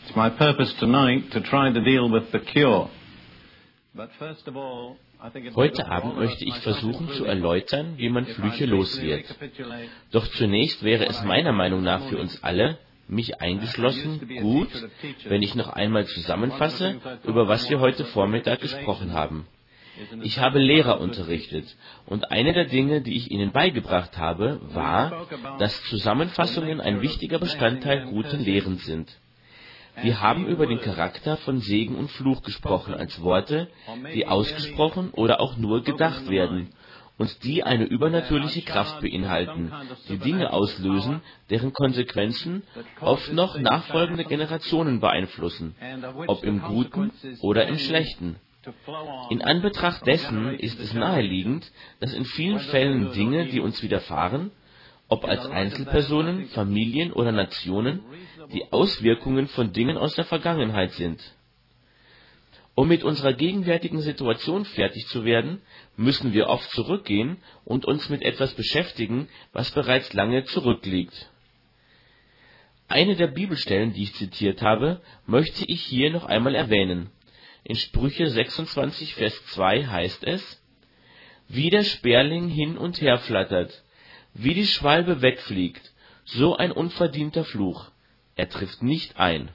It's my purpose tonight to try to deal with the cure. But first of all, I think it's Heute Abend möchte ich versuchen zu erläutern, wie man Flüche los wird. Doch zunächst wäre es meiner Meinung nach für uns alle, mich eingeschlossen, gut, wenn ich noch einmal zusammenfasse, über was wir heute Vormittag gesprochen haben. Ich habe Lehrer unterrichtet und eine der Dinge, die ich ihnen beigebracht habe, war, dass Zusammenfassungen ein wichtiger Bestandteil guten Lehrens sind. Wir haben über den Charakter von Segen und Fluch gesprochen als Worte, die ausgesprochen oder auch nur gedacht werden und die eine übernatürliche Kraft beinhalten, die Dinge auslösen, deren Konsequenzen oft noch nachfolgende Generationen beeinflussen, ob im Guten oder im Schlechten. In Anbetracht dessen ist es naheliegend, dass in vielen Fällen Dinge, die uns widerfahren, ob als Einzelpersonen, Familien oder Nationen, die Auswirkungen von Dingen aus der Vergangenheit sind. Um mit unserer gegenwärtigen Situation fertig zu werden, müssen wir oft zurückgehen und uns mit etwas beschäftigen, was bereits lange zurückliegt. Eine der Bibelstellen, die ich zitiert habe, möchte ich hier noch einmal erwähnen. In Sprüche 26, Vers 2 heißt es: Wie der Sperling hin und her flattert, wie die Schwalbe wegfliegt, so ein unverdienter Fluch. Er trifft nicht ein.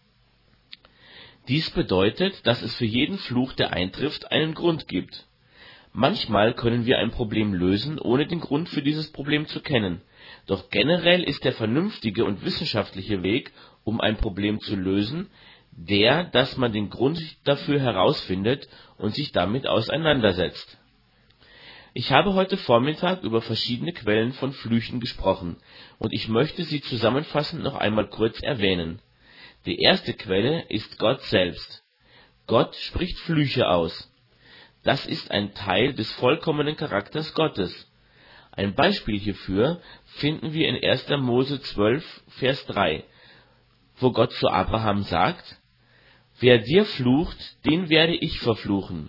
Dies bedeutet, dass es für jeden Fluch, der eintrifft, einen Grund gibt. Manchmal können wir ein Problem lösen, ohne den Grund für dieses Problem zu kennen. Doch generell ist der vernünftige und wissenschaftliche Weg, um ein Problem zu lösen, dass man den Grund dafür herausfindet und sich damit auseinandersetzt. Ich habe heute Vormittag über verschiedene Quellen von Flüchen gesprochen und ich möchte sie zusammenfassend noch einmal kurz erwähnen. Die erste Quelle ist Gott selbst. Gott spricht Flüche aus. Das ist ein Teil des vollkommenen Charakters Gottes. Ein Beispiel hierfür finden wir in 1. Mose 12, Vers 3, wo Gott zu Abraham sagt: Wer dir flucht, den werde ich verfluchen.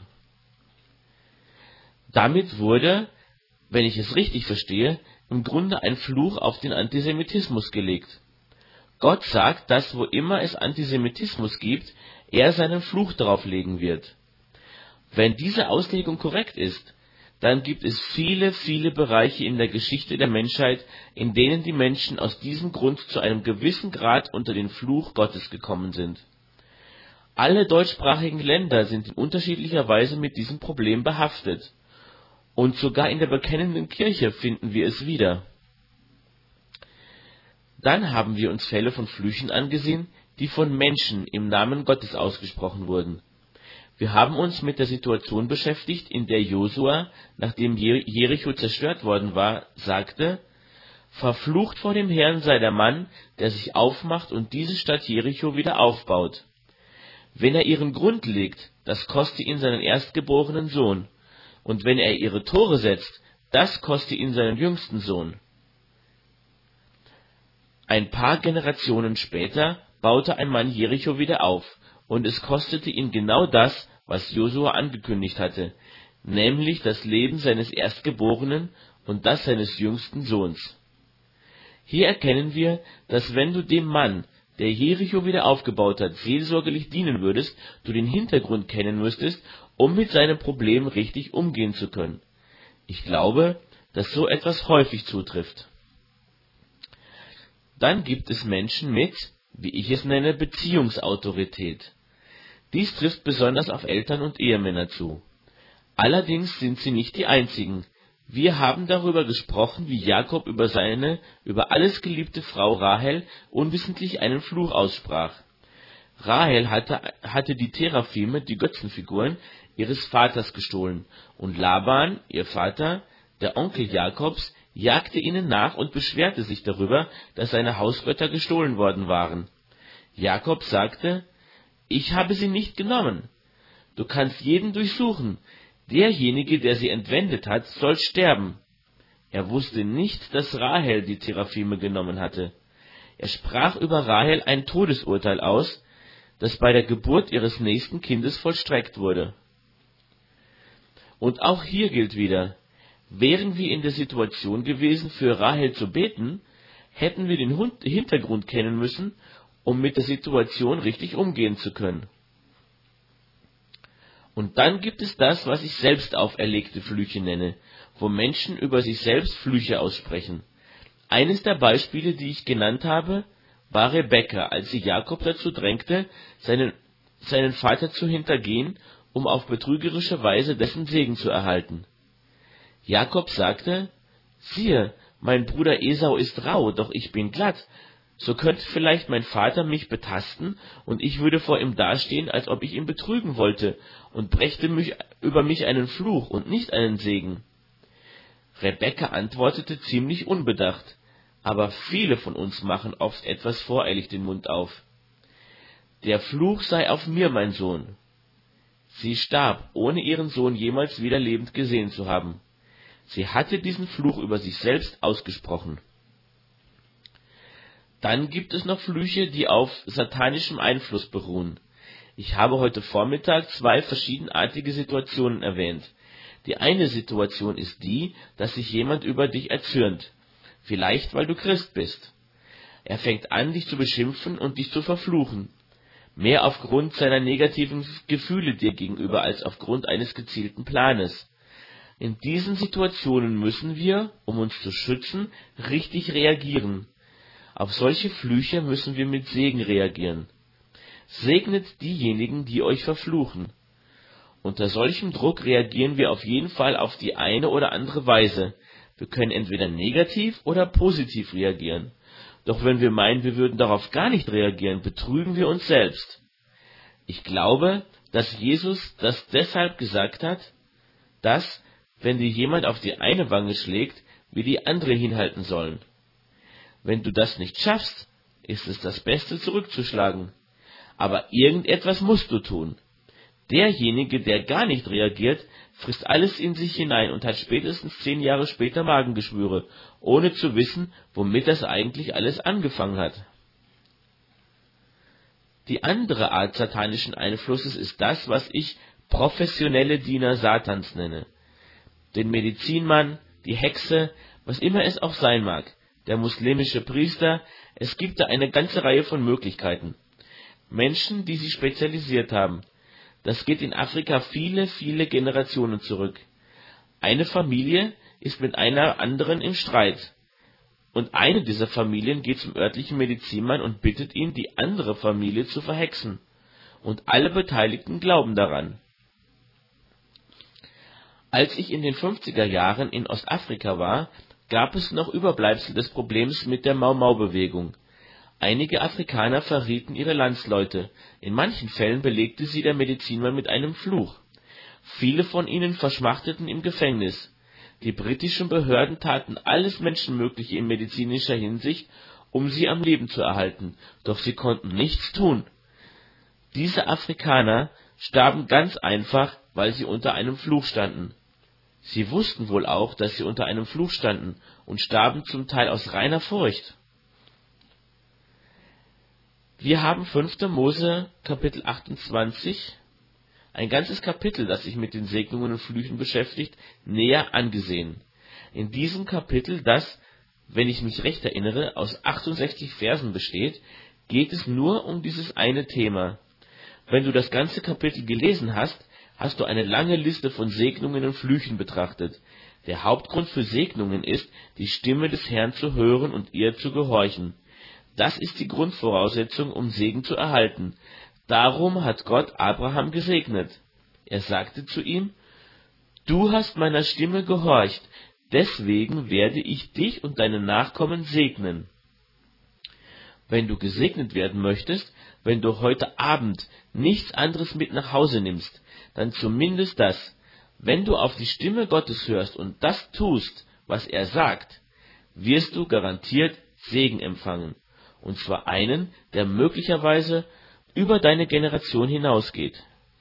Damit wurde, wenn ich es richtig verstehe, im Grunde ein Fluch auf den Antisemitismus gelegt. Gott sagt, dass wo immer es Antisemitismus gibt, er seinen Fluch darauf legen wird. Wenn diese Auslegung korrekt ist, dann gibt es viele, viele Bereiche in der Geschichte der Menschheit, in denen die Menschen aus diesem Grund zu einem gewissen Grad unter den Fluch Gottes gekommen sind. Alle deutschsprachigen Länder sind in unterschiedlicher Weise mit diesem Problem behaftet. Und sogar in der bekennenden Kirche finden wir es wieder. Dann haben wir uns Fälle von Flüchen angesehen, die von Menschen im Namen Gottes ausgesprochen wurden. Wir haben uns mit der Situation beschäftigt, in der Josua, nachdem Jericho zerstört worden war, sagte: Verflucht vor dem Herrn sei der Mann, der sich aufmacht und diese Stadt Jericho wieder aufbaut. Wenn er ihren Grund legt, das koste ihn seinen erstgeborenen Sohn. Und wenn er ihre Tore setzt, das koste ihn seinen jüngsten Sohn. Ein paar Generationen später baute ein Mann Jericho wieder auf, und es kostete ihn genau das, was Josua angekündigt hatte, nämlich das Leben seines Erstgeborenen und das seines jüngsten Sohns. Hier erkennen wir, dass wenn du dem Mann, der Jericho wieder aufgebaut hat, seelsorgerlich dienen würdest, du den Hintergrund kennen müsstest, um mit seinem Problem richtig umgehen zu können. Ich glaube, dass so etwas häufig zutrifft. Dann gibt es Menschen mit, wie ich es nenne, Beziehungsautorität. Dies trifft besonders auf Eltern und Ehemänner zu. Allerdings sind sie nicht die einzigen. Wir haben darüber gesprochen, wie Jakob über seine über alles geliebte Frau Rahel unwissentlich einen Fluch aussprach. Rahel hatte die Teraphime, die Götzenfiguren, ihres Vaters gestohlen, und Laban, ihr Vater, der Onkel Jakobs, jagte ihnen nach und beschwerte sich darüber, dass seine Hausgötter gestohlen worden waren. Jakob sagte: Ich habe sie nicht genommen. Du kannst jeden durchsuchen. Derjenige, der sie entwendet hat, soll sterben. Er wusste nicht, dass Rahel die Teraphime genommen hatte. Er sprach über Rahel ein Todesurteil aus, das bei der Geburt ihres nächsten Kindes vollstreckt wurde. Und auch hier gilt wieder: Wären wir in der Situation gewesen, für Rahel zu beten, hätten wir den Hintergrund kennen müssen, um mit der Situation richtig umgehen zu können. Und dann gibt es das, was ich selbst auferlegte Flüche nenne, wo Menschen über sich selbst Flüche aussprechen. Eines der Beispiele, die ich genannt habe, war Rebekka, als sie Jakob dazu drängte, seinen Vater zu hintergehen, um auf betrügerische Weise dessen Segen zu erhalten. Jakob sagte: Siehe, mein Bruder Esau ist rau, doch ich bin glatt. So könnte vielleicht mein Vater mich betasten, und ich würde vor ihm dastehen, als ob ich ihn betrügen wollte, und brächte über mich einen Fluch und nicht einen Segen. Rebekka antwortete ziemlich unbedacht, aber viele von uns machen oft etwas voreilig den Mund auf. Der Fluch sei auf mir, mein Sohn. Sie starb, ohne ihren Sohn jemals wieder lebend gesehen zu haben. Sie hatte diesen Fluch über sich selbst ausgesprochen. Dann gibt es noch Flüche, die auf satanischem Einfluss beruhen. Ich habe heute Vormittag 2 verschiedenartige Situationen erwähnt. Die eine Situation ist die, dass sich jemand über dich erzürnt, vielleicht weil du Christ bist. Er fängt an, dich zu beschimpfen und dich zu verfluchen, mehr aufgrund seiner negativen Gefühle dir gegenüber als aufgrund eines gezielten Planes. In diesen Situationen müssen wir, um uns zu schützen, richtig reagieren. Auf solche Flüche müssen wir mit Segen reagieren. Segnet diejenigen, die euch verfluchen. Unter solchem Druck reagieren wir auf jeden Fall auf die eine oder andere Weise. Wir können entweder negativ oder positiv reagieren. Doch wenn wir meinen, wir würden darauf gar nicht reagieren, betrügen wir uns selbst. Ich glaube, dass Jesus das deshalb gesagt hat, dass, wenn dir jemand auf die eine Wange schlägt, wir die andere hinhalten sollen. Wenn du das nicht schaffst, ist es das Beste, zurückzuschlagen. Aber irgendetwas musst du tun. Derjenige, der gar nicht reagiert, frisst alles in sich hinein und hat spätestens 10 Jahre später Magengeschwüre, ohne zu wissen, womit das eigentlich alles angefangen hat. Die andere Art satanischen Einflusses ist das, was ich professionelle Diener Satans nenne. Den Medizinmann, die Hexe, was immer es auch sein mag, der muslimische Priester, es gibt da eine ganze Reihe von Möglichkeiten. Menschen, die sich spezialisiert haben. Das geht in Afrika viele, viele Generationen zurück. Eine Familie ist mit einer anderen im Streit. Und eine dieser Familien geht zum örtlichen Medizinmann und bittet ihn, die andere Familie zu verhexen. Und alle Beteiligten glauben daran. Als ich in den 50er Jahren in Ostafrika war, gab es noch Überbleibsel des Problems mit der Mau-Mau-Bewegung. Einige Afrikaner verrieten ihre Landsleute, in manchen Fällen belegte sie der Medizinmann mit einem Fluch. Viele von ihnen verschmachteten im Gefängnis. Die britischen Behörden taten alles Menschenmögliche in medizinischer Hinsicht, um sie am Leben zu erhalten, doch sie konnten nichts tun. Diese Afrikaner starben ganz einfach, weil sie unter einem Fluch standen. Sie wussten wohl auch, dass sie unter einem Fluch standen und starben zum Teil aus reiner Furcht. Wir haben 5. Mose Kapitel 28, ein ganzes Kapitel, das sich mit den Segnungen und Flüchen beschäftigt, näher angesehen. In diesem Kapitel, das, wenn ich mich recht erinnere, aus 68 Versen besteht, geht es nur um dieses eine Thema. Wenn du das ganze Kapitel gelesen hast, hast du eine lange Liste von Segnungen und Flüchen betrachtet. Der Hauptgrund für Segnungen ist, die Stimme des Herrn zu hören und ihr zu gehorchen. Das ist die Grundvoraussetzung, um Segen zu erhalten. Darum hat Gott Abraham gesegnet. Er sagte zu ihm: Du hast meiner Stimme gehorcht, deswegen werde ich dich und deine Nachkommen segnen. Wenn du gesegnet werden möchtest, wenn du heute Abend nichts anderes mit nach Hause nimmst, dann zumindest das: Wenn du auf die Stimme Gottes hörst und das tust, was er sagt, wirst du garantiert Segen empfangen. Und zwar einen, der möglicherweise über deine Generation hinausgeht.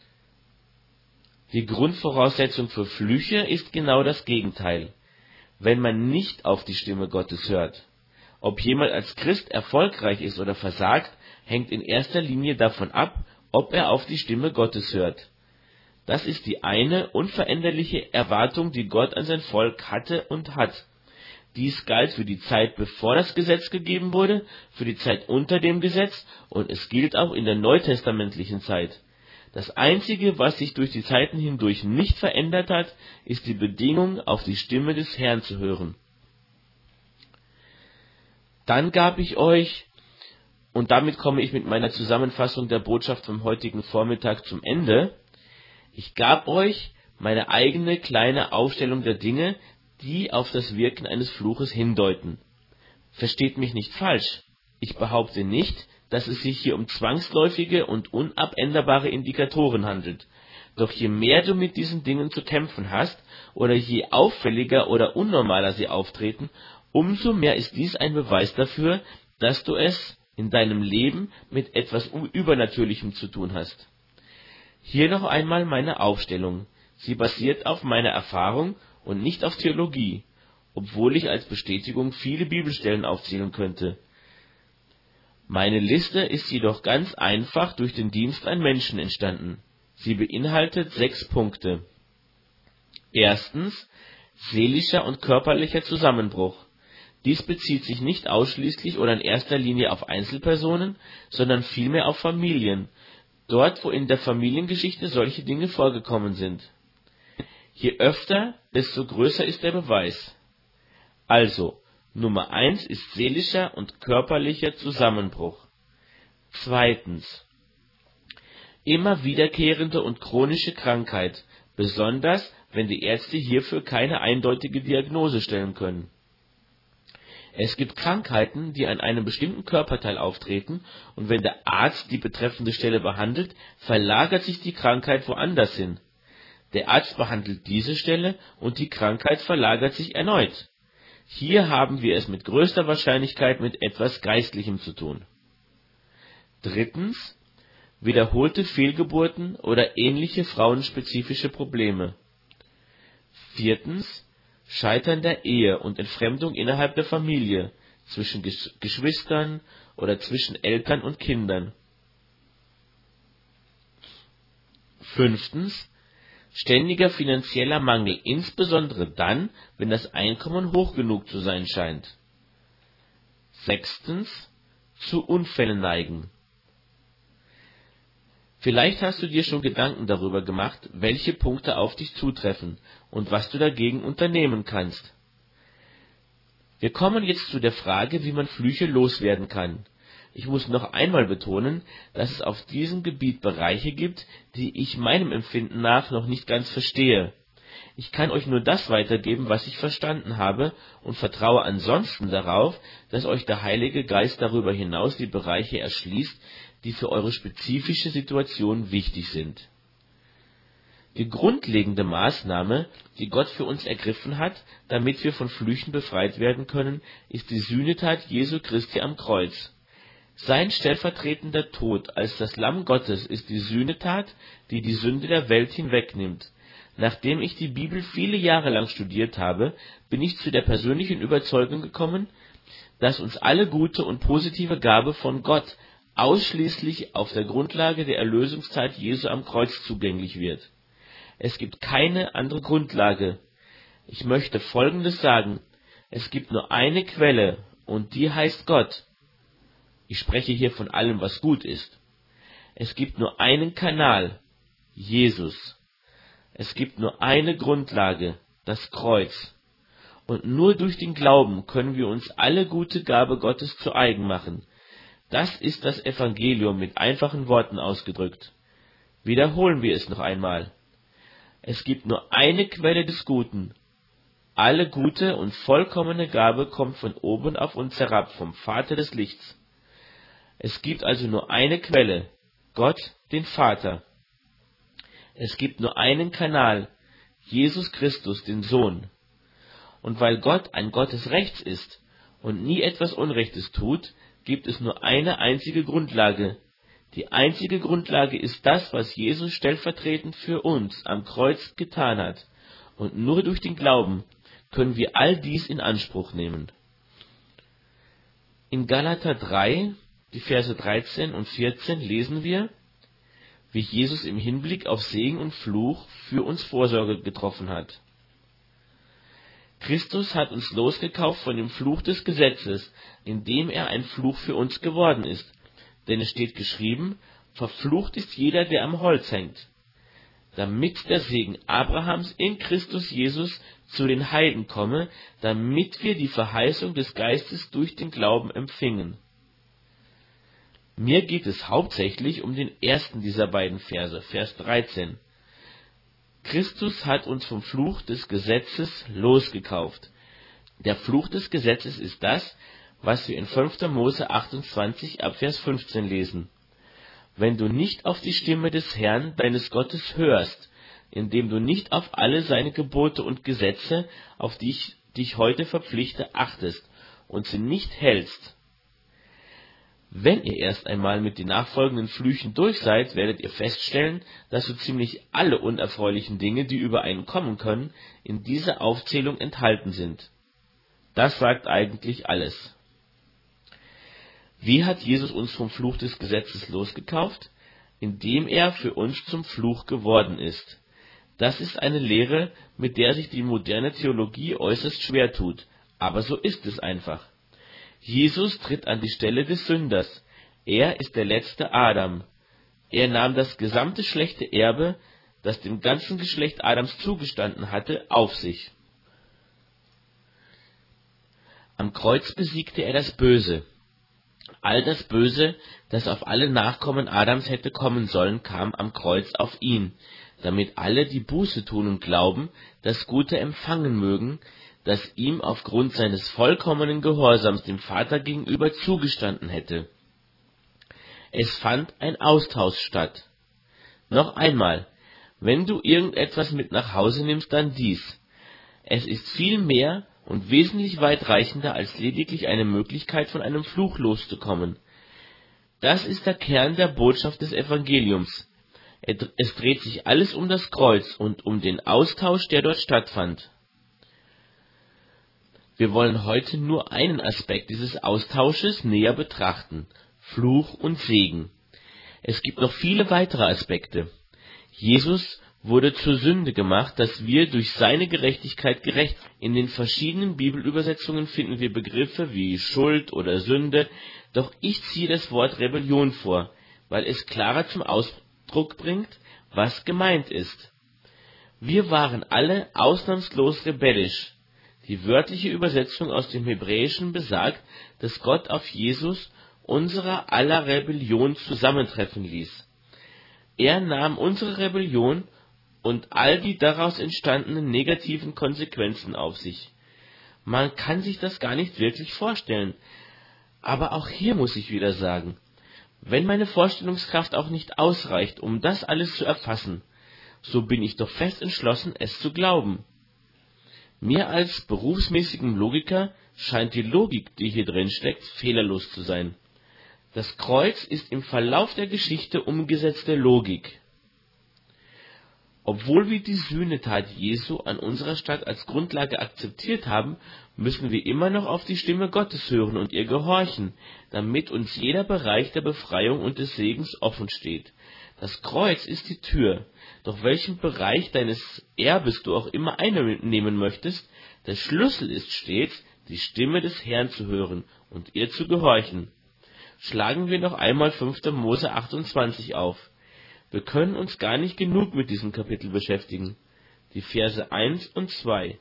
Die Grundvoraussetzung für Flüche ist genau das Gegenteil. Wenn man nicht auf die Stimme Gottes hört. Ob jemand als Christ erfolgreich ist oder versagt, hängt in erster Linie davon ab, ob er auf die Stimme Gottes hört. Das ist die eine unveränderliche Erwartung, die Gott an sein Volk hatte und hat. Dies galt für die Zeit, bevor das Gesetz gegeben wurde, für die Zeit unter dem Gesetz und es gilt auch in der neutestamentlichen Zeit. Das Einzige, was sich durch die Zeiten hindurch nicht verändert hat, ist die Bedingung, auf die Stimme des Herrn zu hören. Dann gab ich euch, und damit komme ich mit meiner Zusammenfassung der Botschaft vom heutigen Vormittag zum Ende, ich gab euch meine eigene kleine Aufstellung der Dinge, die auf das Wirken eines Fluches hindeuten. Versteht mich nicht falsch, ich behaupte nicht, dass es sich hier um zwangsläufige und unabänderbare Indikatoren handelt. Doch je mehr du mit diesen Dingen zu kämpfen hast, oder je auffälliger oder unnormaler sie auftreten, umso mehr ist dies ein Beweis dafür, dass du es in deinem Leben mit etwas Übernatürlichem zu tun hast. Hier noch einmal meine Aufstellung. Sie basiert auf meiner Erfahrung und nicht auf Theologie, obwohl ich als Bestätigung viele Bibelstellen aufzählen könnte. Meine Liste ist jedoch ganz einfach durch den Dienst an Menschen entstanden. Sie beinhaltet 6 Punkte. Erstens, seelischer und körperlicher Zusammenbruch. Dies bezieht sich nicht ausschließlich oder in erster Linie auf Einzelpersonen, sondern vielmehr auf Familien, dort wo in der Familiengeschichte solche Dinge vorgekommen sind. Je öfter, desto größer ist der Beweis. Also, Nummer 1 ist seelischer und körperlicher Zusammenbruch. Zweitens, immer wiederkehrende und chronische Krankheit, besonders wenn die Ärzte hierfür keine eindeutige Diagnose stellen können. Es gibt Krankheiten, die an einem bestimmten Körperteil auftreten, und wenn der Arzt die betreffende Stelle behandelt, verlagert sich die Krankheit woanders hin. Der Arzt behandelt diese Stelle und die Krankheit verlagert sich erneut. Hier haben wir es mit größter Wahrscheinlichkeit mit etwas Geistlichem zu tun. Drittens, wiederholte Fehlgeburten oder ähnliche frauenspezifische Probleme. Viertens, Scheitern der Ehe und Entfremdung innerhalb der Familie, zwischen Geschwistern oder zwischen Eltern und Kindern. Fünftens, ständiger finanzieller Mangel, insbesondere dann, wenn das Einkommen hoch genug zu sein scheint. Sechstens, zu Unfällen neigen. Vielleicht hast du dir schon Gedanken darüber gemacht, welche Punkte auf dich zutreffen und was du dagegen unternehmen kannst. Wir kommen jetzt zu der Frage, wie man Flüche loswerden kann. Ich muss noch einmal betonen, dass es auf diesem Gebiet Bereiche gibt, die ich meinem Empfinden nach noch nicht ganz verstehe. Ich kann euch nur das weitergeben, was ich verstanden habe, und vertraue ansonsten darauf, dass euch der Heilige Geist darüber hinaus die Bereiche erschließt, die für eure spezifische Situation wichtig sind. Die grundlegende Maßnahme, die Gott für uns ergriffen hat, damit wir von Flüchen befreit werden können, ist die Sühnetat Jesu Christi am Kreuz. Sein stellvertretender Tod als das Lamm Gottes ist die Sühnetat, die die Sünde der Welt hinwegnimmt. Nachdem ich die Bibel viele Jahre lang studiert habe, bin ich zu der persönlichen Überzeugung gekommen, dass uns alle gute und positive Gabe von Gott ausschließlich auf der Grundlage der Erlösungszeit Jesu am Kreuz zugänglich wird. Es gibt keine andere Grundlage. Ich möchte Folgendes sagen: Es gibt nur eine Quelle, und die heißt Gott. Ich spreche hier von allem, was gut ist. Es gibt nur einen Kanal, Jesus. Es gibt nur eine Grundlage, das Kreuz. Und nur durch den Glauben können wir uns alle gute Gabe Gottes zu eigen machen. Das ist das Evangelium mit einfachen Worten ausgedrückt. Wiederholen wir es noch einmal. Es gibt nur eine Quelle des Guten. Alle gute und vollkommene Gabe kommt von oben auf uns herab, vom Vater des Lichts. Es gibt also nur eine Quelle, Gott, den Vater. Es gibt nur einen Kanal, Jesus Christus, den Sohn. Und weil Gott ein Gott des Rechts ist und nie etwas Unrechtes tut, gibt es nur eine einzige Grundlage. Die einzige Grundlage ist das, was Jesus stellvertretend für uns am Kreuz getan hat. Und nur durch den Glauben können wir all dies in Anspruch nehmen. In Galater 3, die Verse 13 und 14 lesen wir, wie Jesus im Hinblick auf Segen und Fluch für uns Vorsorge getroffen hat. Christus hat uns losgekauft von dem Fluch des Gesetzes, indem er ein Fluch für uns geworden ist. Denn es steht geschrieben, verflucht ist jeder, der am Holz hängt. Damit der Segen Abrahams in Christus Jesus zu den Heiden komme, damit wir die Verheißung des Geistes durch den Glauben empfingen. Mir geht es hauptsächlich um den ersten dieser beiden Verse, Vers 13. Christus hat uns vom Fluch des Gesetzes losgekauft. Der Fluch des Gesetzes ist das, was wir in 5. Mose 28 ab Vers 15 lesen. Wenn du nicht auf die Stimme des Herrn, deines Gottes, hörst, indem du nicht auf alle seine Gebote und Gesetze, auf die ich dich heute verpflichte, achtest und sie nicht hältst. Wenn ihr erst einmal mit den nachfolgenden Flüchen durch seid, werdet ihr feststellen, dass so ziemlich alle unerfreulichen Dinge, die über einen kommen können, in dieser Aufzählung enthalten sind. Das sagt eigentlich alles. Wie hat Jesus uns vom Fluch des Gesetzes losgekauft? Indem er für uns zum Fluch geworden ist. Das ist eine Lehre, mit der sich die moderne Theologie äußerst schwer tut, aber so ist es einfach. Jesus tritt an die Stelle des Sünders. Er ist der letzte Adam. Er nahm das gesamte schlechte Erbe, das dem ganzen Geschlecht Adams zugestanden hatte, auf sich. Am Kreuz besiegte er das Böse. All das Böse, das auf alle Nachkommen Adams hätte kommen sollen, kam am Kreuz auf ihn, damit alle, die Buße tun und glauben, das Gute empfangen mögen, das ihm aufgrund seines vollkommenen Gehorsams dem Vater gegenüber zugestanden hätte. Es fand ein Austausch statt. Noch einmal, wenn du irgendetwas mit nach Hause nimmst, dann dies. Es ist viel mehr und wesentlich weitreichender als lediglich eine Möglichkeit, von einem Fluch loszukommen. Das ist der Kern der Botschaft des Evangeliums. Es dreht sich alles um das Kreuz und um den Austausch, der dort stattfand. Wir wollen heute nur einen Aspekt dieses Austausches näher betrachten: Fluch und Segen. Es gibt noch viele weitere Aspekte. Jesus wurde zur Sünde gemacht, dass wir durch seine Gerechtigkeit gerecht sind. In den verschiedenen Bibelübersetzungen finden wir Begriffe wie Schuld oder Sünde, doch ich ziehe das Wort Rebellion vor, weil es klarer zum Ausdruck bringt, was gemeint ist. Wir waren alle ausnahmslos rebellisch. Die wörtliche Übersetzung aus dem Hebräischen besagt, dass Gott auf Jesus unserer aller Rebellion zusammentreffen ließ. Er nahm unsere Rebellion und all die daraus entstandenen negativen Konsequenzen auf sich. Man kann sich das gar nicht wirklich vorstellen. Aber auch hier muss ich wieder sagen, wenn meine Vorstellungskraft auch nicht ausreicht, um das alles zu erfassen, so bin ich doch fest entschlossen, es zu glauben. Mir als berufsmäßigem Logiker scheint die Logik, die hier drin steckt, fehlerlos zu sein. Das Kreuz ist im Verlauf der Geschichte umgesetzte Logik. Obwohl wir die Sühnetat Jesu an unserer Stadt als Grundlage akzeptiert haben, müssen wir immer noch auf die Stimme Gottes hören und ihr gehorchen, damit uns jeder Bereich der Befreiung und des Segens offen steht. Das Kreuz ist die Tür, doch welchen Bereich deines Erbes du auch immer einnehmen möchtest, der Schlüssel ist stets, die Stimme des Herrn zu hören und ihr zu gehorchen. Schlagen wir noch einmal 5. Mose 28 auf. Wir können uns gar nicht genug mit diesem Kapitel beschäftigen. Die Verse 1 und 2.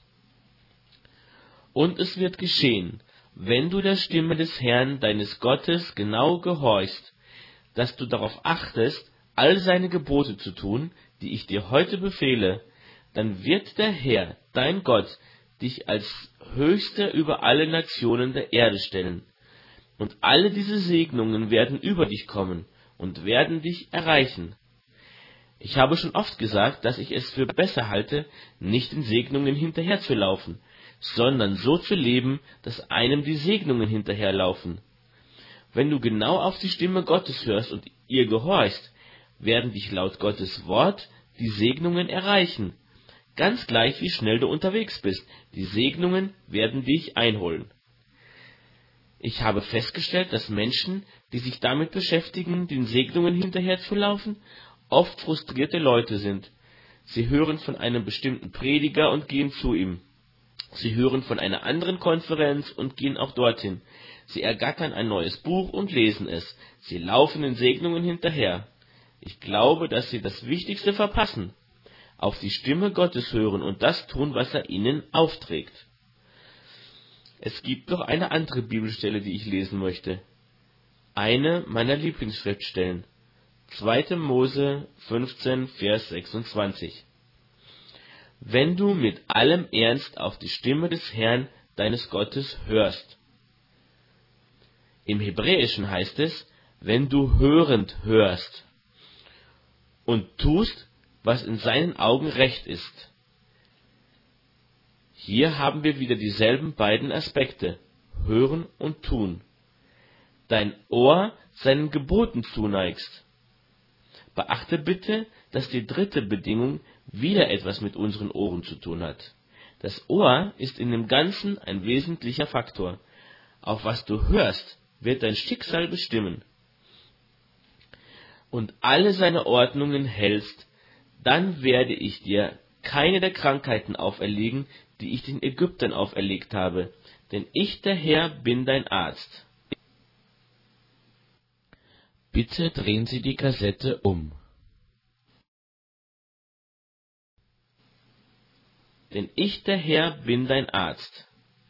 Und es wird geschehen, wenn du der Stimme des Herrn, deines Gottes, genau gehorchst, dass du darauf achtest, all seine Gebote zu tun, die ich dir heute befehle, dann wird der Herr, dein Gott, dich als Höchster über alle Nationen der Erde stellen. Und alle diese Segnungen werden über dich kommen und werden dich erreichen. Ich habe schon oft gesagt, dass ich es für besser halte, nicht den Segnungen hinterherzulaufen, sondern so zu leben, dass einem die Segnungen hinterherlaufen. Wenn du genau auf die Stimme Gottes hörst und ihr gehorchst, werden dich laut Gottes Wort die Segnungen erreichen. Ganz gleich, wie schnell du unterwegs bist, die Segnungen werden dich einholen. Ich habe festgestellt, dass Menschen, die sich damit beschäftigen, den Segnungen hinterherzulaufen, oft frustrierte Leute sind. Sie hören von einem bestimmten Prediger und gehen zu ihm. Sie hören von einer anderen Konferenz und gehen auch dorthin. Sie ergattern ein neues Buch und lesen es. Sie laufen den Segnungen hinterher. Ich glaube, dass sie das Wichtigste verpassen: auf die Stimme Gottes hören und das tun, was er ihnen aufträgt. Es gibt noch eine andere Bibelstelle, die ich lesen möchte. Eine meiner Lieblingsschriftstellen. 2. Mose 15, Vers 26. Wenn du mit allem Ernst auf die Stimme des Herrn, deines Gottes, hörst. Im Hebräischen heißt es, wenn du hörend hörst und tust, was in seinen Augen recht ist. Hier haben wir wieder dieselben beiden Aspekte, hören und tun. Dein Ohr seinen Geboten zuneigst. Beachte bitte, dass die dritte Bedingung wieder etwas mit unseren Ohren zu tun hat. Das Ohr ist in dem Ganzen ein wesentlicher Faktor. Auf was du hörst, wird dein Schicksal bestimmen. Und alle seine Ordnungen hältst, dann werde ich dir keine der Krankheiten auferlegen, die ich den Ägyptern auferlegt habe, denn ich, der Herr, bin dein Arzt. Bitte drehen Sie die Kassette um. Denn ich, der Herr, bin dein Arzt.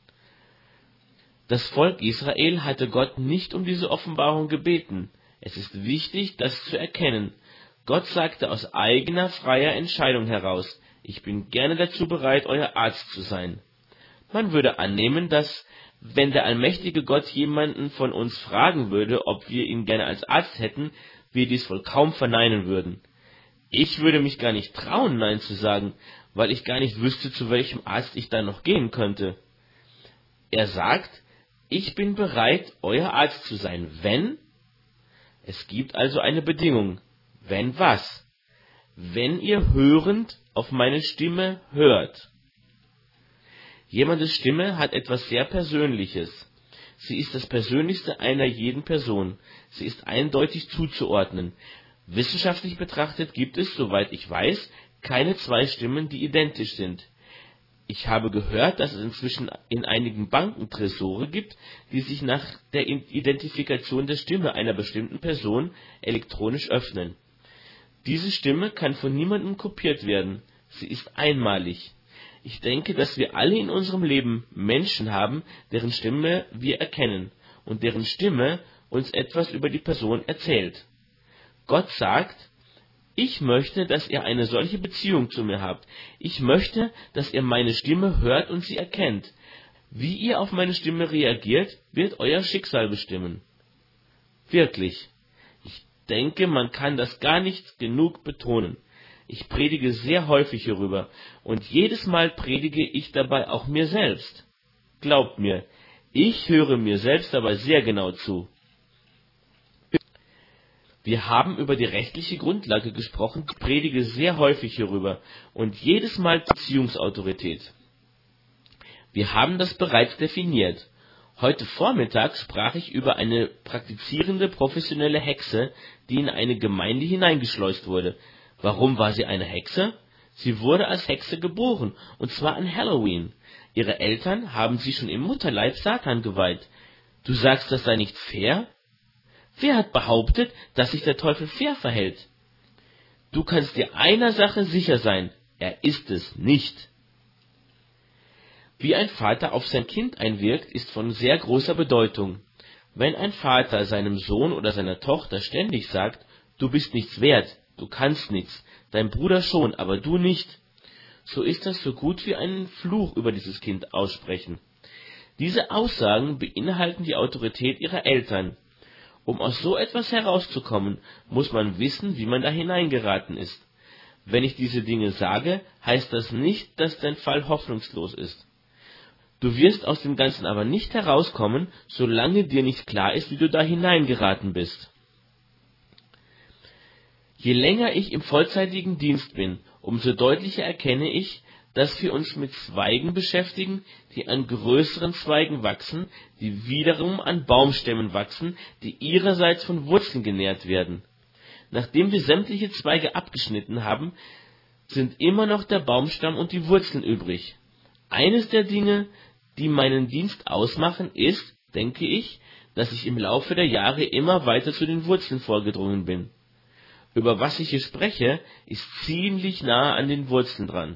Das Volk Israel hatte Gott nicht um diese Offenbarung gebeten. Es ist wichtig, das zu erkennen. Gott sagte aus eigener freier Entscheidung heraus: Ich bin gerne dazu bereit, euer Arzt zu sein. Man würde annehmen, dass, wenn der allmächtige Gott jemanden von uns fragen würde, ob wir ihn gerne als Arzt hätten, wir dies wohl kaum verneinen würden. Ich würde mich gar nicht trauen, Nein zu sagen, weil ich gar nicht wüsste, zu welchem Arzt ich dann noch gehen könnte. Er sagt: Ich bin bereit, euer Arzt zu sein, wenn... Es gibt also eine Bedingung. Wenn was? Wenn ihr hörend auf meine Stimme hört. Jemandes Stimme hat etwas sehr Persönliches. Sie ist das Persönlichste einer jeden Person. Sie ist eindeutig zuzuordnen. Wissenschaftlich betrachtet gibt es, soweit ich weiß, keine zwei Stimmen, die identisch sind. Ich habe gehört, dass es inzwischen in einigen Banken Tresore gibt, die sich nach der Identifikation der Stimme einer bestimmten Person elektronisch öffnen. Diese Stimme kann von niemandem kopiert werden. Sie ist einmalig. Ich denke, dass wir alle in unserem Leben Menschen haben, deren Stimme wir erkennen und deren Stimme uns etwas über die Person erzählt. Gott sagt: Ich möchte, dass ihr eine solche Beziehung zu mir habt. Ich möchte, dass ihr meine Stimme hört und sie erkennt. Wie ihr auf meine Stimme reagiert, wird euer Schicksal bestimmen. Wirklich. Ich denke, man kann das gar nicht genug betonen. Ich predige sehr häufig hierüber und jedes Mal predige ich dabei auch mir selbst. Glaubt mir, ich höre mir selbst dabei sehr genau zu. Wir haben über die rechtliche Grundlage gesprochen, ich predige sehr häufig hierüber und jedes Mal Beziehungsautorität. Wir haben das bereits definiert. Heute Vormittag sprach ich über eine praktizierende professionelle Hexe, die in eine Gemeinde hineingeschleust wurde. Warum war sie eine Hexe? Sie wurde als Hexe geboren, und zwar an Halloween. Ihre Eltern haben sie schon im Mutterleib Satan geweiht. Du sagst, das sei nicht fair? Wer hat behauptet, dass sich der Teufel fair verhält? Du kannst dir einer Sache sicher sein, er ist es nicht. Wie ein Vater auf sein Kind einwirkt, ist von sehr großer Bedeutung. Wenn ein Vater seinem Sohn oder seiner Tochter ständig sagt: Du bist nichts wert, du kannst nichts, dein Bruder schon, aber du nicht, so ist das so gut wie einen Fluch über dieses Kind aussprechen. Diese Aussagen beinhalten die Autorität ihrer Eltern. Um aus so etwas herauszukommen, muss man wissen, wie man da hineingeraten ist. Wenn ich diese Dinge sage, heißt das nicht, dass dein Fall hoffnungslos ist. Du wirst aus dem Ganzen aber nicht herauskommen, solange dir nicht klar ist, wie du da hineingeraten bist. Je länger ich im vollzeitigen Dienst bin, umso deutlicher erkenne ich, dass wir uns mit Zweigen beschäftigen, die an größeren Zweigen wachsen, die wiederum an Baumstämmen wachsen, die ihrerseits von Wurzeln genährt werden. Nachdem wir sämtliche Zweige abgeschnitten haben, sind immer noch der Baumstamm und die Wurzeln übrig. Eines der Dinge, die meinen Dienst ausmachen, ist, denke ich, dass ich im Laufe der Jahre immer weiter zu den Wurzeln vorgedrungen bin. Über was ich hier spreche, ist ziemlich nahe an den Wurzeln dran.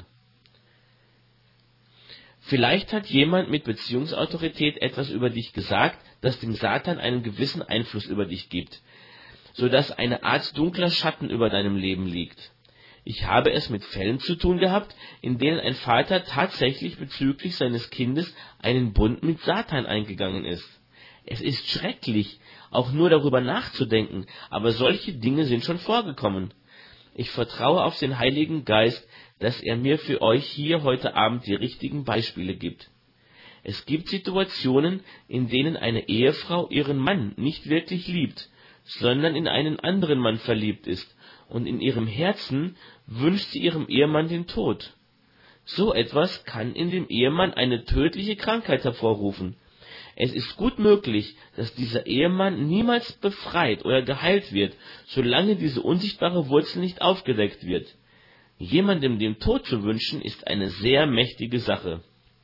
Vielleicht hat jemand mit Beziehungsautorität etwas über dich gesagt, das dem Satan einen gewissen Einfluss über dich gibt, so dass eine Art dunkler Schatten über deinem Leben liegt. Ich habe es mit Fällen zu tun gehabt, in denen ein Vater tatsächlich bezüglich seines Kindes einen Bund mit Satan eingegangen ist. Es ist schrecklich, auch nur darüber nachzudenken, aber solche Dinge sind schon vorgekommen. Ich vertraue auf den Heiligen Geist, dass er mir für euch hier heute Abend die richtigen Beispiele gibt. Es gibt Situationen, in denen eine Ehefrau ihren Mann nicht wirklich liebt, sondern in einen anderen Mann verliebt ist, und in ihrem Herzen wünscht sie ihrem Ehemann den Tod. So etwas kann in dem Ehemann eine tödliche Krankheit hervorrufen. Es ist gut möglich, dass dieser Ehemann niemals befreit oder geheilt wird, solange diese unsichtbare Wurzel nicht aufgedeckt wird. Jemandem den Tod zu wünschen, ist eine sehr mächtige Sache.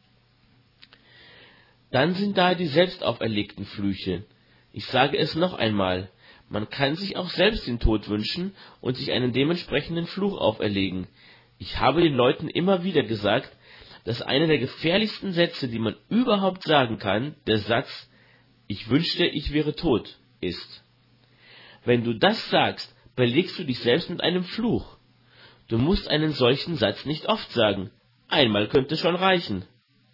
Dann sind da die selbst auferlegten Flüche. Ich sage es noch einmal, man kann sich auch selbst den Tod wünschen und sich einen dementsprechenden Fluch auferlegen. Ich habe den Leuten immer wieder gesagt, dass einer der gefährlichsten Sätze, die man überhaupt sagen kann, der Satz, ich wünschte, ich wäre tot, ist. Wenn du das sagst, belegst du dich selbst mit einem Fluch. Du musst einen solchen Satz nicht oft sagen. Einmal könnte schon reichen.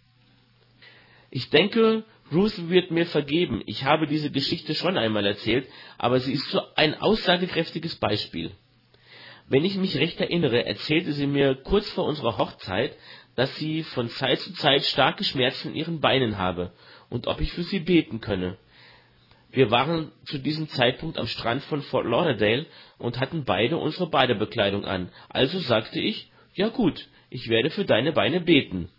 Ich denke, Ruth wird mir vergeben. Ich habe diese Geschichte schon einmal erzählt, aber sie ist so ein aussagekräftiges Beispiel. Wenn ich mich recht erinnere, erzählte sie mir kurz vor unserer Hochzeit, dass sie von Zeit zu Zeit starke Schmerzen in ihren Beinen habe und ob ich für sie beten könne. Wir waren zu diesem Zeitpunkt am Strand von Fort Lauderdale und hatten beide unsere Badebekleidung an. Also sagte ich, ja gut, ich werde für deine Beine beten.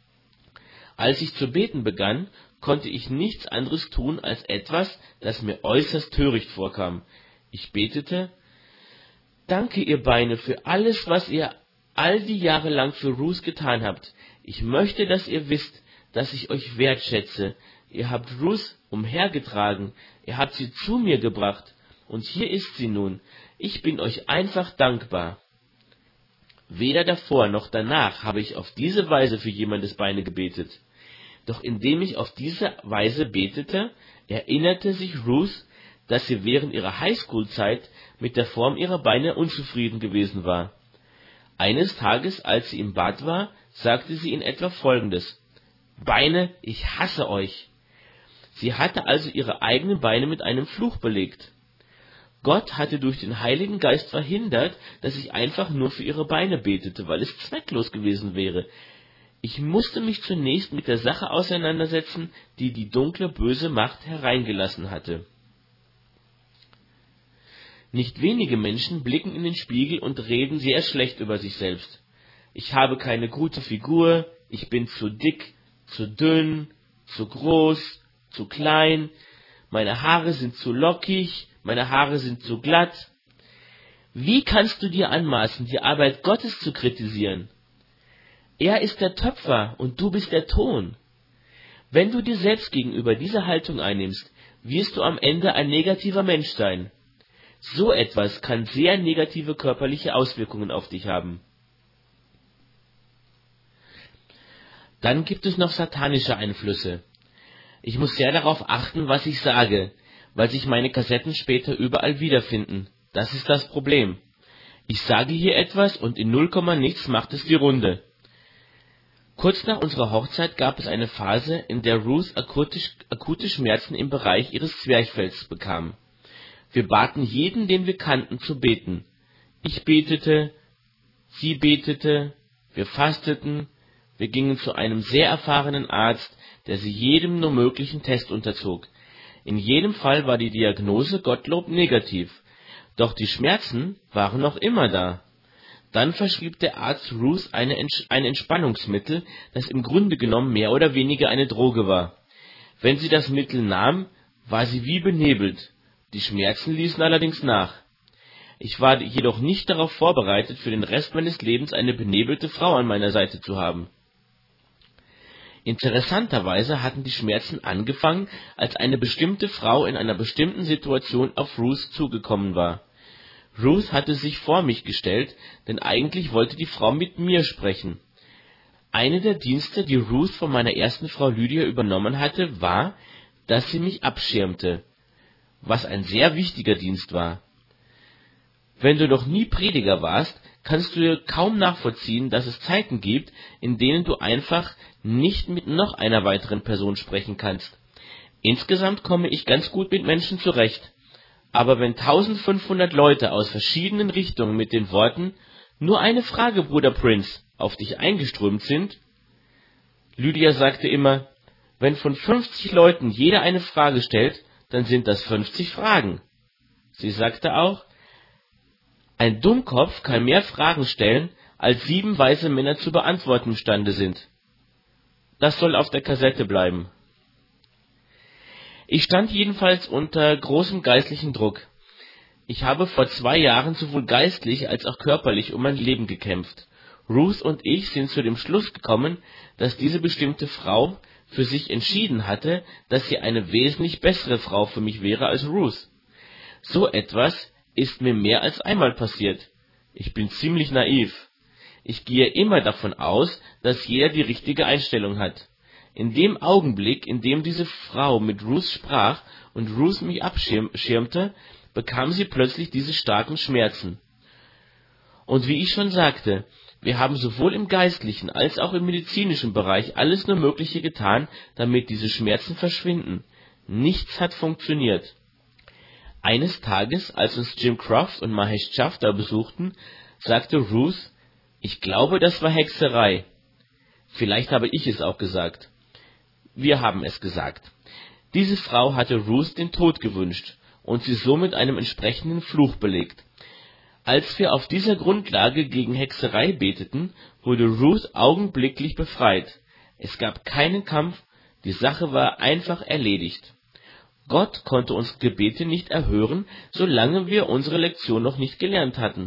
Als ich zu beten begann, konnte ich nichts anderes tun als etwas, das mir äußerst töricht vorkam. Ich betete, danke ihr Beine für alles, was ihr all die Jahre lang für Ruth getan habt. Ich möchte, dass ihr wisst, dass ich euch wertschätze. Ihr habt Ruth umhergetragen, ihr habt sie zu mir gebracht, und hier ist sie nun. Ich bin euch einfach dankbar. Weder davor noch danach habe ich auf diese Weise für jemandes Beine gebetet. Doch indem ich auf diese Weise betete, erinnerte sich Ruth, dass sie während ihrer Highschool-Zeit mit der Form ihrer Beine unzufrieden gewesen war. Eines Tages, als sie im Bad war, sagte sie in etwa Folgendes: Beine, ich hasse euch. Sie hatte also ihre eigenen Beine mit einem Fluch belegt. Gott hatte durch den Heiligen Geist verhindert, dass ich einfach nur für ihre Beine betete, weil es zwecklos gewesen wäre. Ich musste mich zunächst mit der Sache auseinandersetzen, die die dunkle, böse Macht hereingelassen hatte. Nicht wenige Menschen blicken in den Spiegel und reden sehr schlecht über sich selbst. Ich habe keine gute Figur, ich bin zu dick, zu dünn, zu groß, zu klein, meine Haare sind zu lockig, meine Haare sind zu glatt. Wie kannst du dir anmaßen, die Arbeit Gottes zu kritisieren? Er ist der Töpfer und du bist der Ton. Wenn du dir selbst gegenüber diese Haltung einnimmst, wirst du am Ende ein negativer Mensch sein. So etwas kann sehr negative körperliche Auswirkungen auf dich haben. Dann gibt es noch satanische Einflüsse. Ich muss sehr darauf achten, was ich sage, weil sich meine Kassetten später überall wiederfinden. Das ist das Problem. Ich sage hier etwas und in 0, nichts macht es die Runde. Kurz nach unserer Hochzeit gab es eine Phase, in der Ruth akute Schmerzen im Bereich ihres Zwerchfells bekam. Wir baten jeden, den wir kannten, zu beten. Ich betete, sie betete, wir fasteten, wir gingen zu einem sehr erfahrenen Arzt, der sie jedem nur möglichen Test unterzog. In jedem Fall war die Diagnose Gottlob negativ, doch die Schmerzen waren noch immer da. Dann verschrieb der Arzt Ruth ein Entspannungsmittel, das im Grunde genommen mehr oder weniger eine Droge war. Wenn sie das Mittel nahm, war sie wie benebelt. Die Schmerzen ließen allerdings nach. Ich war jedoch nicht darauf vorbereitet, für den Rest meines Lebens eine benebelte Frau an meiner Seite zu haben. Interessanterweise hatten die Schmerzen angefangen, als eine bestimmte Frau in einer bestimmten Situation auf Ruth zugekommen war. Ruth hatte sich vor mich gestellt, denn eigentlich wollte die Frau mit mir sprechen. Eine der Dienste, die Ruth von meiner ersten Frau Lydia übernommen hatte, war, dass sie mich abschirmte, was ein sehr wichtiger Dienst war. Wenn du noch nie Prediger warst, kannst du kaum nachvollziehen, dass es Zeiten gibt, in denen du einfach nicht mit noch einer weiteren Person sprechen kannst. Insgesamt komme ich ganz gut mit Menschen zurecht. Aber wenn 1500 Leute aus verschiedenen Richtungen mit den Worten »Nur eine Frage, Bruder Prince« auf dich eingeströmt sind, Lydia sagte immer, wenn von 50 Leuten jeder eine Frage stellt, dann sind das 50 Fragen. Sie sagte auch, ein Dummkopf kann mehr Fragen stellen, als 7 weise Männer zu beantworten imstande sind. Das soll auf der Kassette bleiben. Ich stand jedenfalls unter großem geistlichen Druck. Ich habe vor 2 Jahren sowohl geistlich als auch körperlich um mein Leben gekämpft. Ruth und ich sind zu dem Schluss gekommen, dass diese bestimmte Frau für sich entschieden hatte, dass sie eine wesentlich bessere Frau für mich wäre als Ruth. So etwas ist mir mehr als einmal passiert. Ich bin ziemlich naiv. Ich gehe immer davon aus, dass jeder die richtige Einstellung hat. In dem Augenblick, in dem diese Frau mit Ruth sprach und Ruth mich abschirmte, bekam sie plötzlich diese starken Schmerzen. Und wie ich schon sagte, wir haben sowohl im geistlichen als auch im medizinischen Bereich alles nur Mögliche getan, damit diese Schmerzen verschwinden. Nichts hat funktioniert. Eines Tages, als uns Jim Croft und Mahesh Chavda besuchten, sagte Ruth, ich glaube, das war Hexerei. Vielleicht habe ich es auch gesagt. Wir haben es gesagt. Diese Frau hatte Ruth den Tod gewünscht und sie so mit einem entsprechenden Fluch belegt. Als wir auf dieser Grundlage gegen Hexerei beteten, wurde Ruth augenblicklich befreit. Es gab keinen Kampf, die Sache war einfach erledigt. Gott konnte unsere Gebete nicht erhören, solange wir unsere Lektion noch nicht gelernt hatten.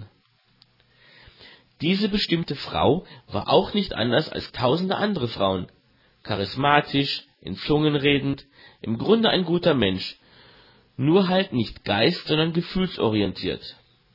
Diese bestimmte Frau war auch nicht anders als tausende andere Frauen. Charismatisch, in Zungen redend, im Grunde ein guter Mensch, nur halt nicht geist-, sondern gefühlsorientiert.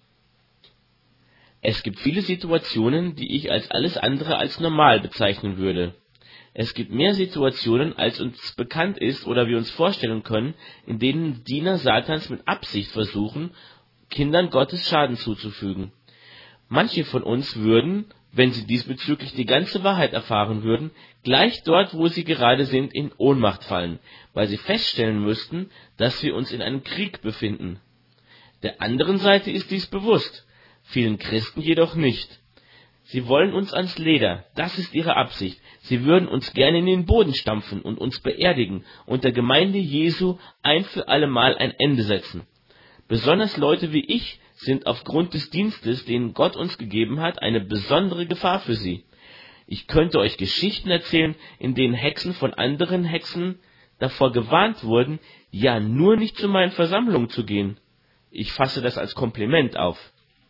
Es gibt viele Situationen, die ich als alles andere als normal bezeichnen würde. Es gibt mehr Situationen, als uns bekannt ist oder wir uns vorstellen können, in denen Diener Satans mit Absicht versuchen, Kindern Gottes Schaden zuzufügen. Manche von uns würden, wenn sie diesbezüglich die ganze Wahrheit erfahren würden, gleich dort, wo sie gerade sind, in Ohnmacht fallen, weil sie feststellen müssten, dass wir uns in einem Krieg befinden. Der anderen Seite ist dies bewusst, vielen Christen jedoch nicht. Sie wollen uns ans Leder, das ist ihre Absicht. Sie würden uns gerne in den Boden stampfen und uns beerdigen und der Gemeinde Jesu ein für allemal ein Ende setzen. Besonders Leute wie ich sind aufgrund des Dienstes, den Gott uns gegeben hat, eine besondere Gefahr für sie. Ich könnte euch Geschichten erzählen, in denen Hexen von anderen Hexen davor gewarnt wurden, ja nur nicht zu meinen Versammlungen zu gehen. Ich fasse das als Kompliment auf.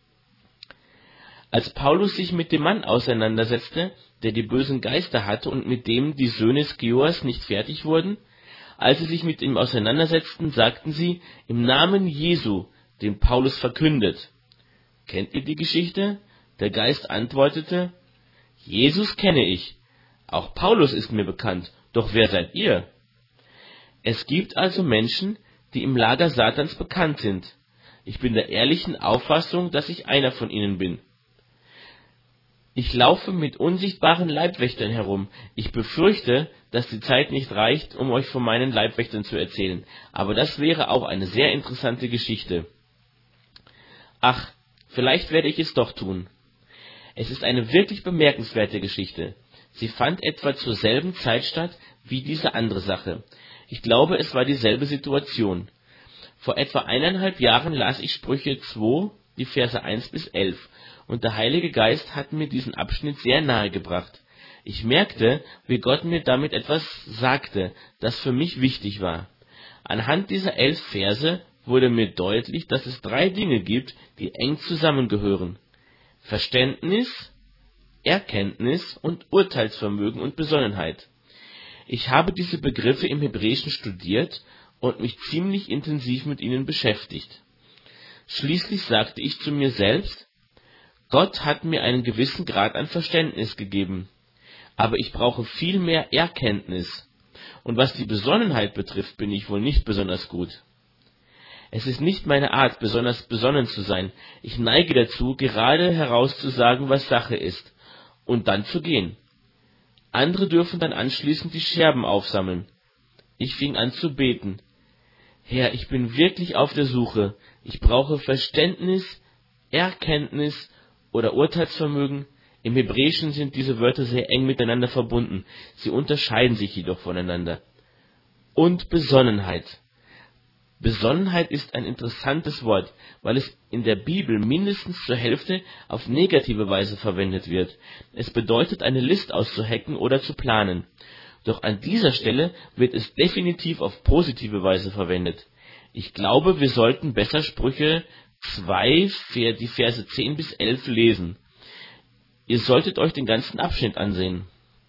Als Paulus sich mit dem Mann auseinandersetzte, der die bösen Geister hatte und mit dem die Söhne Skeoas nicht fertig wurden, als sie sich mit ihm auseinandersetzten, sagten sie, im Namen Jesu, den Paulus verkündet. Kennt ihr die Geschichte? Der Geist antwortete, Jesus kenne ich, auch Paulus ist mir bekannt, doch wer seid ihr? Es gibt also Menschen, die im Lager Satans bekannt sind. Ich bin der ehrlichen Auffassung, dass ich einer von ihnen bin. Ich laufe mit unsichtbaren Leibwächtern herum. Ich befürchte, dass die Zeit nicht reicht, um euch von meinen Leibwächtern zu erzählen, aber das wäre auch eine sehr interessante Geschichte. Ach, vielleicht werde ich es doch tun. Es ist eine wirklich bemerkenswerte Geschichte. Sie fand etwa zur selben Zeit statt wie diese andere Sache. Ich glaube, es war dieselbe Situation. Vor etwa 1,5 Jahren las ich Sprüche 2, die Verse 1 bis 11, und der Heilige Geist hat mir diesen Abschnitt sehr nahe gebracht. Ich merkte, wie Gott mir damit etwas sagte, das für mich wichtig war. Anhand dieser 11 Verse wurde mir deutlich, dass es 3 Dinge gibt, die eng zusammengehören: Verständnis, Erkenntnis und Urteilsvermögen und Besonnenheit. Ich habe diese Begriffe im Hebräischen studiert und mich ziemlich intensiv mit ihnen beschäftigt. Schließlich sagte ich zu mir selbst, Gott hat mir einen gewissen Grad an Verständnis gegeben, aber ich brauche viel mehr Erkenntnis, und was die Besonnenheit betrifft, bin ich wohl nicht besonders gut. Es ist nicht meine Art, besonders besonnen zu sein. Ich neige dazu, gerade herauszusagen, was Sache ist, und dann zu gehen. Andere dürfen dann anschließend die Scherben aufsammeln. Ich fing an zu beten. Herr, ich bin wirklich auf der Suche. Ich brauche Verständnis, Erkenntnis oder Urteilsvermögen. Im Hebräischen sind diese Wörter sehr eng miteinander verbunden. Sie unterscheiden sich jedoch voneinander. Und Besonnenheit. Besonnenheit ist ein interessantes Wort, weil es in der Bibel mindestens zur Hälfte auf negative Weise verwendet wird. Es bedeutet, eine List auszuhecken oder zu planen. Doch an dieser Stelle wird es definitiv auf positive Weise verwendet. Ich glaube, wir sollten besser Sprüche 2, die Verse 10 bis 11 lesen. Ihr solltet euch den ganzen Abschnitt ansehen.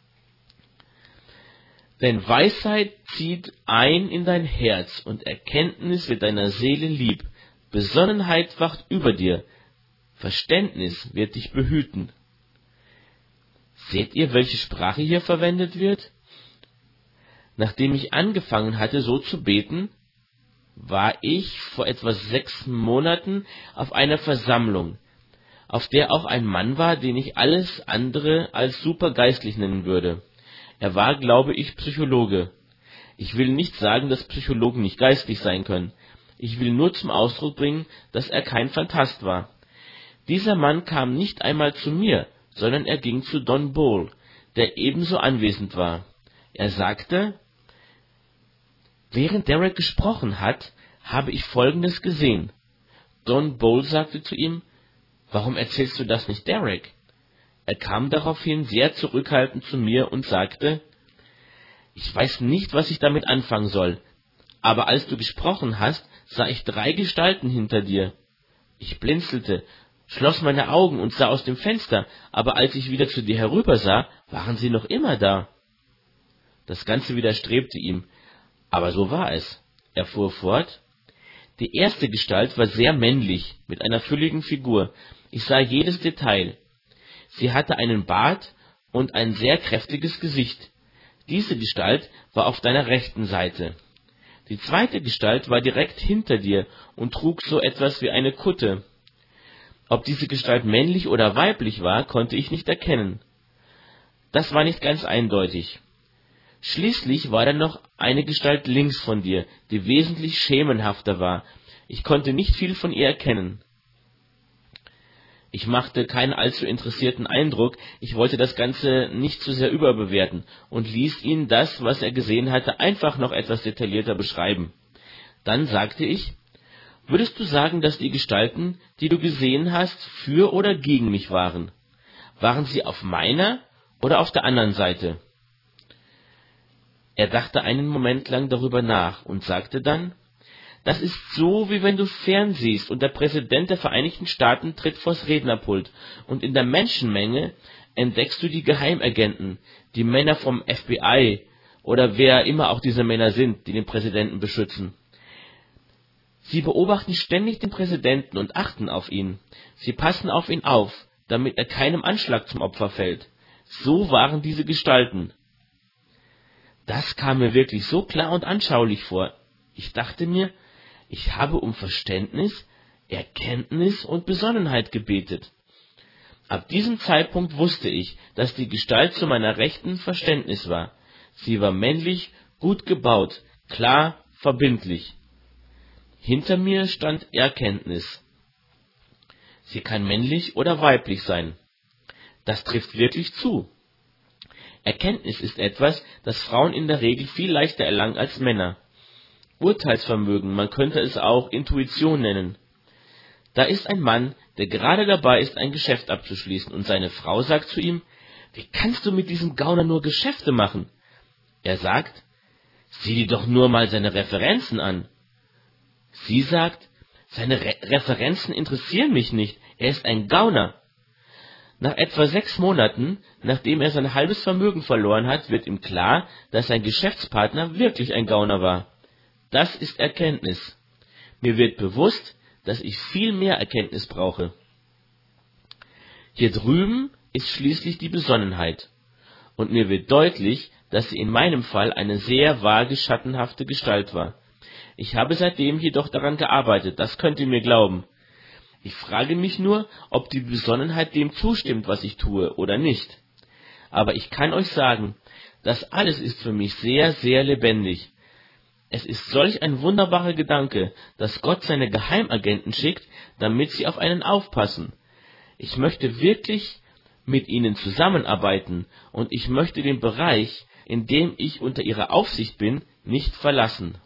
Denn Weisheit zieht ein in dein Herz und Erkenntnis wird deiner Seele lieb. Besonnenheit wacht über dir. Verständnis wird dich behüten. Seht ihr, welche Sprache hier verwendet wird? Nachdem ich angefangen hatte, so zu beten, war ich vor etwa 6 Monaten auf einer Versammlung, auf der auch ein Mann war, den ich alles andere als supergeistlich nennen würde. Er war, glaube ich, Psychologe. Ich will nicht sagen, dass Psychologen nicht geistlich sein können. Ich will nur zum Ausdruck bringen, dass er kein Phantast war. Dieser Mann kam nicht einmal zu mir, sondern er ging zu Don Bowle, der ebenso anwesend war. Er sagte, während Derek gesprochen hat, habe ich Folgendes gesehen. Don Bowle sagte zu ihm, warum erzählst du das nicht Derek? Er kam daraufhin sehr zurückhaltend zu mir und sagte, ich weiß nicht, was ich damit anfangen soll, aber als du gesprochen hast, sah ich 3 Gestalten hinter dir. Ich blinzelte, schloss meine Augen und sah aus dem Fenster, aber als ich wieder zu dir herübersah, waren sie noch immer da. Das Ganze widerstrebte ihm, aber so war es. Er fuhr fort, die erste Gestalt war sehr männlich, mit einer fülligen Figur. Ich sah jedes Detail. Sie hatte einen Bart und ein sehr kräftiges Gesicht. Diese Gestalt war auf deiner rechten Seite. Die zweite Gestalt war direkt hinter dir und trug so etwas wie eine Kutte. Ob diese Gestalt männlich oder weiblich war, konnte ich nicht erkennen. Das war nicht ganz eindeutig. Schließlich war da noch eine Gestalt links von dir, die wesentlich schemenhafter war. Ich konnte nicht viel von ihr erkennen. Ich machte keinen allzu interessierten Eindruck, ich wollte das Ganze nicht zu sehr überbewerten und ließ ihn das, was er gesehen hatte, einfach noch etwas detaillierter beschreiben. Dann sagte ich, würdest du sagen, dass die Gestalten, die du gesehen hast, für oder gegen mich waren? Waren sie auf meiner oder auf der anderen Seite? Er dachte einen Moment lang darüber nach und sagte dann, das ist so, wie wenn du fernsiehst und der Präsident der Vereinigten Staaten tritt vors Rednerpult und in der Menschenmenge entdeckst du die Geheimagenten, die Männer vom FBI oder wer immer auch diese Männer sind, die den Präsidenten beschützen. Sie beobachten ständig den Präsidenten und achten auf ihn. Sie passen auf ihn auf, damit er keinem Anschlag zum Opfer fällt. So waren diese Gestalten. Das kam mir wirklich so klar und anschaulich vor. Ich dachte mir, ich habe um Verständnis, Erkenntnis und Besonnenheit gebetet. Ab diesem Zeitpunkt wusste ich, dass die Gestalt zu meiner Rechten Verständnis war. Sie war männlich, gut gebaut, klar, verbindlich. Hinter mir stand Erkenntnis. Sie kann männlich oder weiblich sein. Das trifft wirklich zu. Erkenntnis ist etwas, das Frauen in der Regel viel leichter erlangen als Männer. Urteilsvermögen, man könnte es auch Intuition nennen. Da ist ein Mann, der gerade dabei ist, ein Geschäft abzuschließen, und seine Frau sagt zu ihm, wie kannst du mit diesem Gauner nur Geschäfte machen? Er sagt, sieh dir doch nur mal seine Referenzen an. Sie sagt, seine Referenzen interessieren mich nicht, er ist ein Gauner. Nach etwa 6 Monaten, nachdem er sein halbes Vermögen verloren hat, wird ihm klar, dass sein Geschäftspartner wirklich ein Gauner war. Das ist Erkenntnis. Mir wird bewusst, dass ich viel mehr Erkenntnis brauche. Hier drüben ist schließlich die Besonnenheit. Und mir wird deutlich, dass sie in meinem Fall eine sehr vage, schattenhafte Gestalt war. Ich habe seitdem jedoch daran gearbeitet, das könnt ihr mir glauben. Ich frage mich nur, ob die Besonnenheit dem zustimmt, was ich tue, oder nicht. Aber ich kann euch sagen, das alles ist für mich sehr, sehr lebendig. Es ist solch ein wunderbarer Gedanke, dass Gott seine Geheimagenten schickt, damit sie auf einen aufpassen. Ich möchte wirklich mit ihnen zusammenarbeiten und ich möchte den Bereich, in dem ich unter ihrer Aufsicht bin, nicht verlassen.